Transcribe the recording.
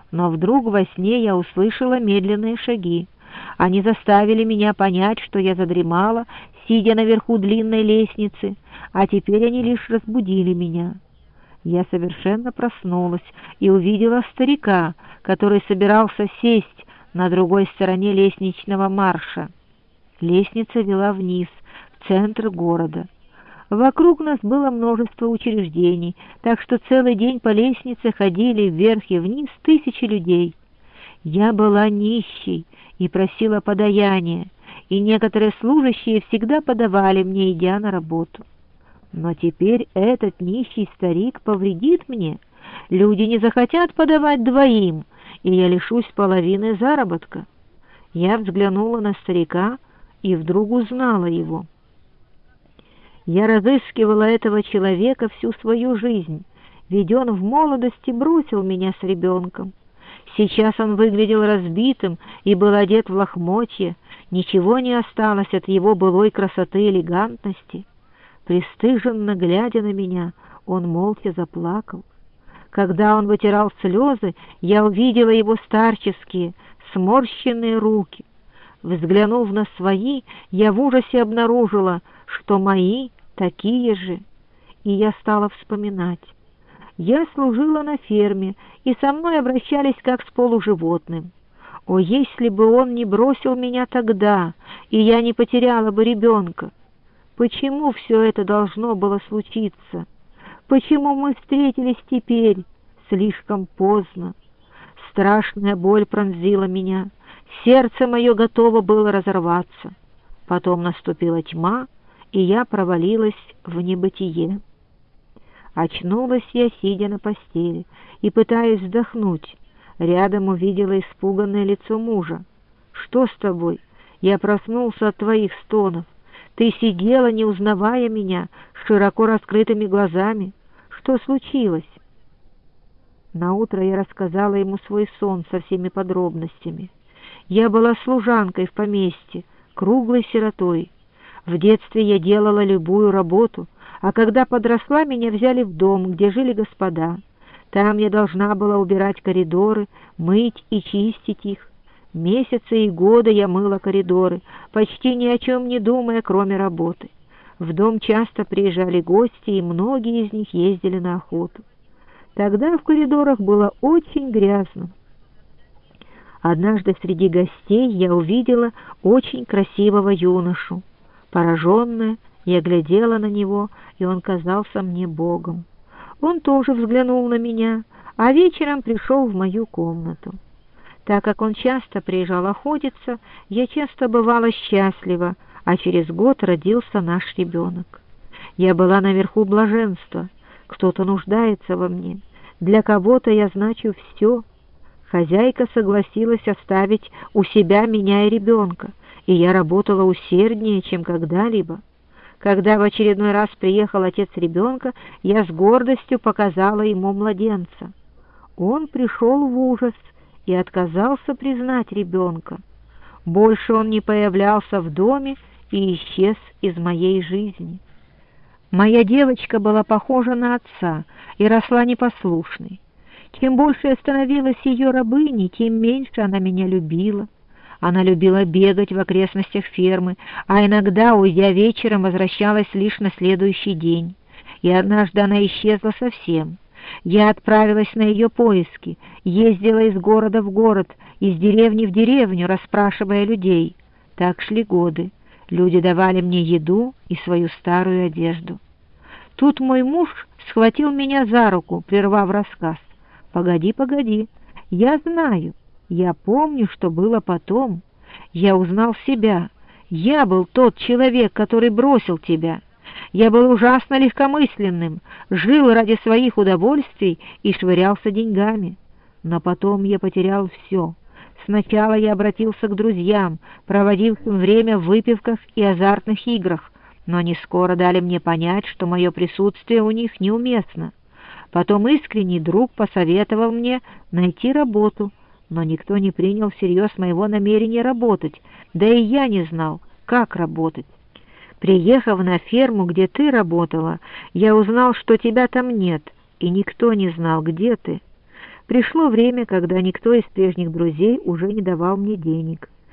Но вдруг во сне я услышала медленные шаги. Они заставили меня понять, что я задремала, сидя наверху длинной лестницы, а теперь они лишь разбудили меня. Я совершенно проснулась и увидела старика, который собирался сесть на другой стороне лестничного марша. Лестница вела вниз, в центр города. Вокруг нас было множество учреждений, так что целый день по лестнице ходили вверх и вниз тысячи людей. Я была нищей и просила подаяния, и некоторые служащие всегда подавали мне, идя на работу. Но теперь этот нищий старик повредит мне. Люди не захотят подавать двоим, и я лишусь половины заработка. Я взглянула на старика и вдруг узнала его. Я разыскивала этого человека всю свою жизнь, ведь он в молодости бросил меня с ребенком. Сейчас он выглядел разбитым и был одет в лохмотья, ничего не осталось от его былой красоты и элегантности. Пристыженно глядя на меня, он молча заплакал. Когда он вытирал слезы, я увидела его старческие, сморщенные руки. Взглянув на свои, я в ужасе обнаружила, что мои такие же, и я стала вспоминать. Я служила на ферме, и со мной обращались как с полуживотным. О, если бы он не бросил меня тогда, и я не потеряла бы ребенка! Почему все это должно было случиться? Почему мы встретились теперь, слишком поздно? Страшная боль пронзила меня, сердце мое готово было разорваться. Потом наступила тьма, и я провалилась в небытие. Очнулась я, сидя на постели, и пытаясь вздохнуть. Рядом увидела испуганное лицо мужа. «Что с тобой? Я проснулся от твоих стонов. Ты сидела, не узнавая меня, с широко раскрытыми глазами. Что случилось?» Наутро я рассказала ему свой сон со всеми подробностями. Я была служанкой в поместье, круглой сиротой. В детстве я делала любую работу, а когда подросла, меня взяли в дом, где жили господа. Там я должна была убирать коридоры, мыть и чистить их. Месяцы и годы я мыла коридоры, почти ни о чем не думая, кроме работы. В дом часто приезжали гости, и многие из них ездили на охоту. Тогда в коридорах было очень грязно. Однажды среди гостей я увидела очень красивого юношу. Пораженная, я глядела на него, и он казался мне Богом. Он тоже взглянул на меня, а вечером пришел в мою комнату. Так как он часто приезжал охотиться, я часто бывала счастлива, а через год родился наш ребенок. Я была наверху блаженства. Кто-то нуждается во мне. Для кого-то я значу все. Хозяйка согласилась оставить у себя меня и ребенка, и я работала усерднее, чем когда-либо. Когда в очередной раз приехал отец ребенка, я с гордостью показала ему младенца. Он пришел в ужас и отказался признать ребенка. Больше он не появлялся в доме и исчез из моей жизни. Моя девочка была похожа на отца и росла непослушной. Чем больше я становилась ее рабыней, тем меньше она меня любила. Она любила бегать в окрестностях фермы, а иногда, уйдя вечером, возвращалась лишь на следующий день. И однажды она исчезла совсем. Я отправилась на ее поиски, ездила из города в город, из деревни в деревню, расспрашивая людей. Так шли годы. Люди давали мне еду и свою старую одежду. Тут мой муж схватил меня за руку, прервав рассказ. «Погоди, погоди, я знаю, я помню, что было потом. Я узнал себя. Я был тот человек, который бросил тебя. Я был ужасно легкомысленным, жил ради своих удовольствий и швырялся деньгами. Но потом я потерял все. Сначала я обратился к друзьям, проводившим время в выпивках и азартных играх, но они скоро дали мне понять, что мое присутствие у них неуместно. Потом искренний друг посоветовал мне найти работу, но никто не принял всерьез моего намерения работать, да и я не знал, как работать. Приехав на ферму, где ты работала, я узнал, что тебя там нет, и никто не знал, где ты. Пришло время, когда никто из прежних друзей уже не давал мне денег.